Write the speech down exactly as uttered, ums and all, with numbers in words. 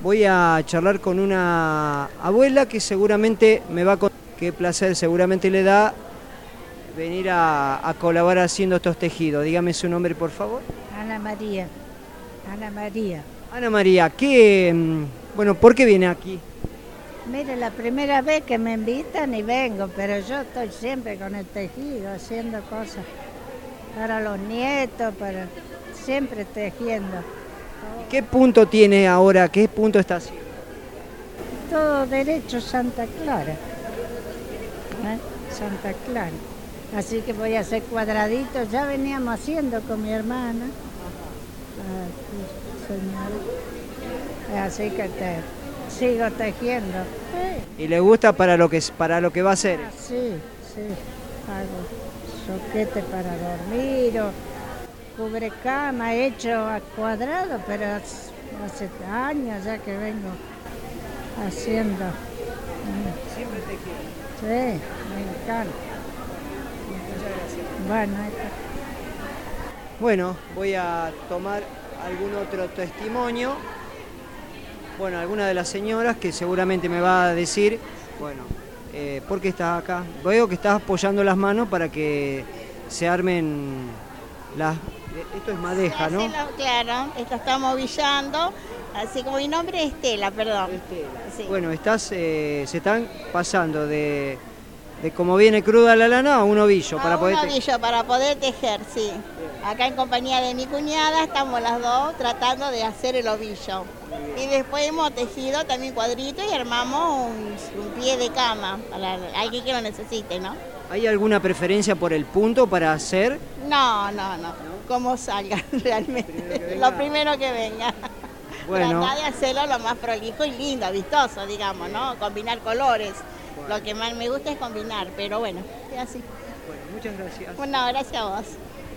voy a charlar con una abuela que seguramente me va a contar qué placer seguramente le da venir a, a colaborar haciendo estos tejidos. Dígame su nombre, por favor. Ana María, Ana María. Ana María, ¿qué, bueno, ¿por qué viene aquí? Mire, la primera vez que me invitan y vengo, pero yo estoy siempre con el tejido, haciendo cosas para los nietos, para siempre tejiendo. ¿Qué punto tiene ahora? ¿Qué punto está haciendo? Todo derecho Santa Clara, ¿eh? Santa Clara. Así que voy a hacer cuadraditos, ya veníamos haciendo con mi hermana. Aquí, señora. Así que te, sigo tejiendo. Sí. ¿Y le gusta para lo que, para lo que va a hacer? Ah, sí, sí. Hago soquete para dormir o cubre cama hecho a cuadrado, pero hace años ya que vengo haciendo. Siempre tejiendo. Sí, me encanta. Bueno, bueno, voy a tomar algún otro testimonio. Bueno, alguna de las señoras que seguramente me va a decir, bueno, eh, ¿por qué estás acá? Veo que estás apoyando las manos para que se armen las... Esto es madeja, ¿no? Claro, esto estamos movillando, así como mi nombre es Estela, perdón. Estela. Sí. Bueno, estás, eh, se están pasando de... de como viene cruda la lana a un ovillo a para poder un ovillo para poder tejer, sí. Acá en compañía de mi cuñada estamos las dos tratando de hacer el ovillo. Y después hemos tejido también cuadritos y armamos un, un pie de cama para alguien que lo necesite, ¿no? ¿Hay alguna preferencia por el punto para hacer? No, no, no. Como salga realmente. Primero lo primero que venga. Bueno. Tratar de hacerlo lo más prolijo y lindo, vistoso, digamos, ¿no? Combinar colores. Bueno. Lo que más me gusta es combinar, pero bueno, es así. Bueno, muchas gracias. Bueno, gracias a vos.